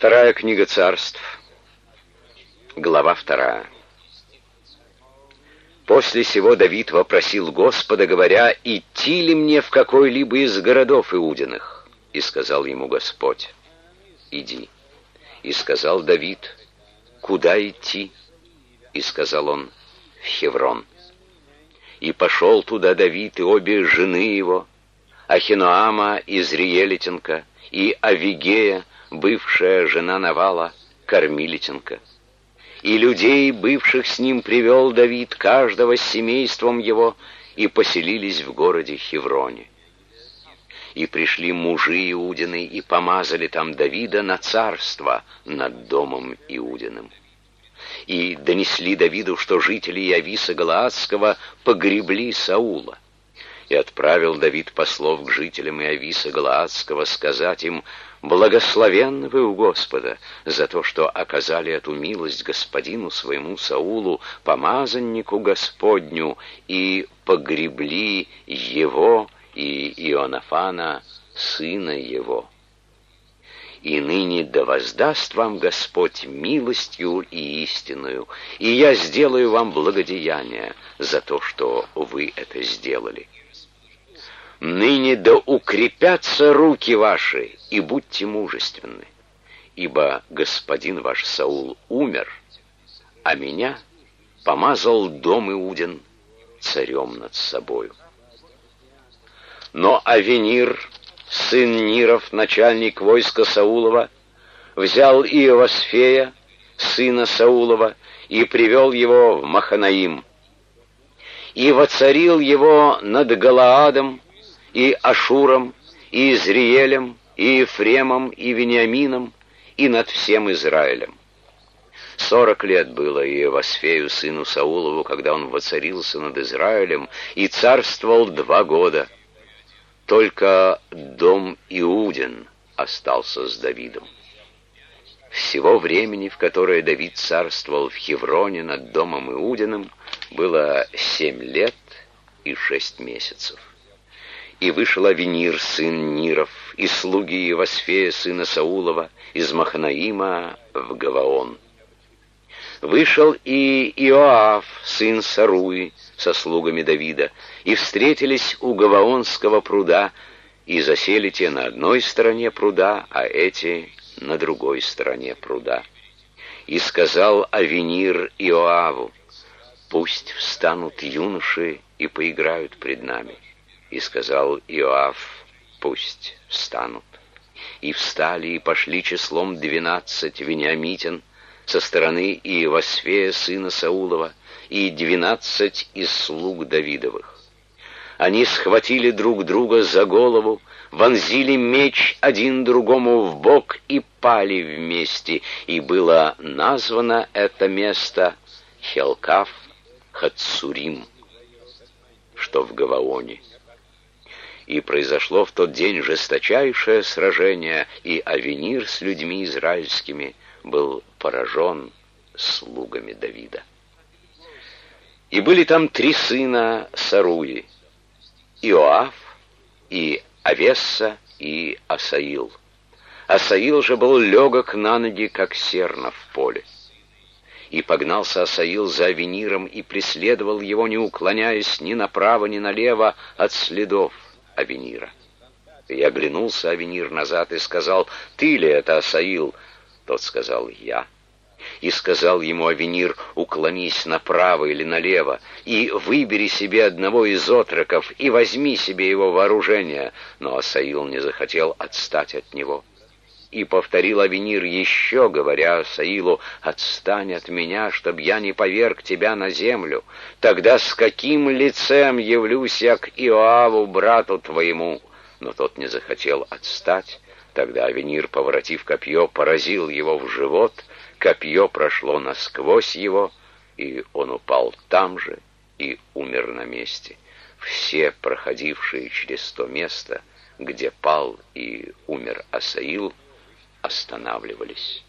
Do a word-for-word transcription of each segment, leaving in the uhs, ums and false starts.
Вторая книга Царств, глава вторая. После сего Давид вопросил Господа, говоря: «Идти ли мне в какой-либо из городов Иудиных?» И сказал ему Господь: «Иди». И сказал Давид: «Куда идти?» И сказал он: «В Хеврон». И пошел туда Давид и обе жены его, Ахиноама Изриелитянка и Авигея, бывшая жена Навала, кормилитянка. И людей, бывших с ним, привел Давид, каждого с семейством его, и поселились в городе Хевроне. И пришли мужи Иудины, и помазали там Давида на царство над домом Иудиным. И донесли Давиду, что жители Явиса Галаадского погребли Саула. И отправил Давид послов к жителям Явиса Галаадского сказать им: «Благословенны вы у Господа за то, что оказали эту милость господину своему Саулу, помазаннику Господню, и погребли его и Ионафана, сына его. И ныне да воздаст вам Господь милостью и истинную, и я сделаю вам благодеяние за то, что вы это сделали. Ныне да укрепятся руки ваши, и будьте мужественны, ибо господин ваш Саул умер, а меня помазал дом Иудин царем над собою». Но Авенир, сын Ниров, начальник войска Саулова, взял Иовасфея, сына Саулова, и привел его в Маханаим, и воцарил его над Галаадом, и Ашуром, и Изриелем, и Ефремом, и Вениамином, и над всем Израилем. Сорок лет было Иовасфею, сыну Саулову, когда он воцарился над Израилем, и царствовал два года. Только дом Иудин остался с Давидом. Всего времени, в которое Давид царствовал в Хевроне над домом Иудиным, было семь лет и шесть месяцев. И вышел Авенир, сын Ниров, и слуги Иовасфея, сына Саулова, из Маханаима в Гаваон. Вышел и Иоав, сын Саруи, со слугами Давида, и встретились у Гаваонского пруда, и засели те на одной стороне пруда, а эти на другой стороне пруда. И сказал Авенир Иоаву: «Пусть встанут юноши и поиграют пред нами». И сказал Иоав: «Пусть встанут». И встали, и пошли числом двенадцать вениамитян со стороны Иовасфея, сына Саулова, и двенадцать из слуг Давидовых. Они схватили друг друга за голову, вонзили меч один другому в бок и пали вместе, и было названо это место Хелкав Хацурим, что в Гаваоне. И произошло в тот день жесточайшее сражение, и Авенир с людьми израильскими был поражен слугами Давида. И были там три сына Саруи: Иоав, и Авесса, и Асаил. Асаил же был легок на ноги, как серна в поле. И погнался Асаил за Авениром и преследовал его, не уклоняясь ни направо, ни налево от следов Авенира. И оглянулся Авенир назад и сказал: «Ты ли это, Асаил?» Тот сказал: «Я». И сказал ему Авенир: «Уклонись направо или налево, и выбери себе одного из отроков, и возьми себе его вооружение». Но Асаил не захотел отстать от него. И повторил Авенир еще, говоря Асаилу: «Отстань от меня, чтоб я не поверг тебя на землю. Тогда с каким лицем явлюсь я к Иоаву, брату твоему?» Но тот не захотел отстать. Тогда Авенир, поворотив копье, поразил его в живот. Копье прошло насквозь его, и он упал там же и умер на месте. Все, проходившие через то место, где пал и умер Асаил, останавливались.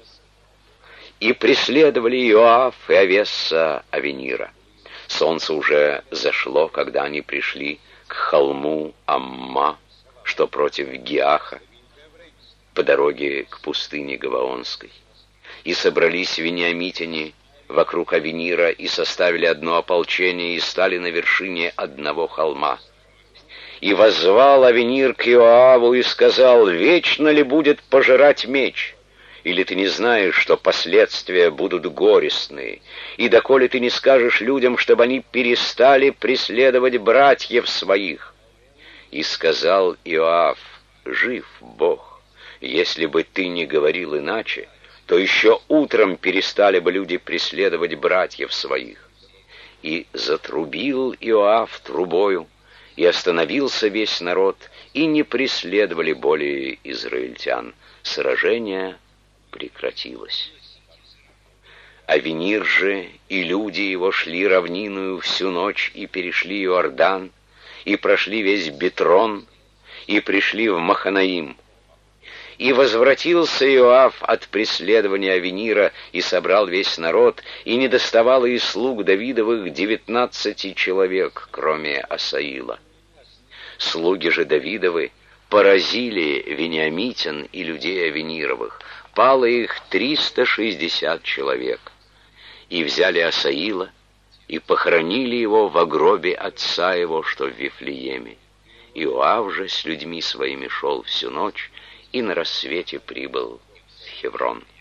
И преследовали Иоав и Авесса Авенира. Солнце уже зашло, когда они пришли к холму Амма, что против Гиаха. по дороге к пустыне Гаваонской. И собрались вениамитяне вокруг Авенира и составили одно ополчение и стали на вершине одного холма. И воззвал Авенир к Иоаву и сказал: «Вечно ли будет пожирать меч? Или ты не знаешь, что последствия будут горестные? И доколе ты не скажешь людям, чтобы они перестали преследовать братьев своих?» И сказал Иоав: «Жив Бог, если бы ты не говорил иначе, то еще утром перестали бы люди преследовать братьев своих». И затрубил Иоав трубою, и остановился весь народ, и не преследовали более израильтян. Сражение прекратилось. Авенир же и люди его шли равниною всю ночь и перешли Иордан, и прошли весь Битрон, и пришли в Маханаим. И возвратился Иоав от преследования Авенира, и собрал весь народ, и не доставало из слуг Давидовых девятнадцати человек, кроме Асаила. Слуги же Давидовы поразили вениамитян и людей Авенировых, пало их триста шестьдесят человек. И взяли Асаила, и похоронили его во гробе отца его, что в Вифлееме. Иоав же с людьми своими шел всю ночь, и на рассвете прибыл в Хеврон.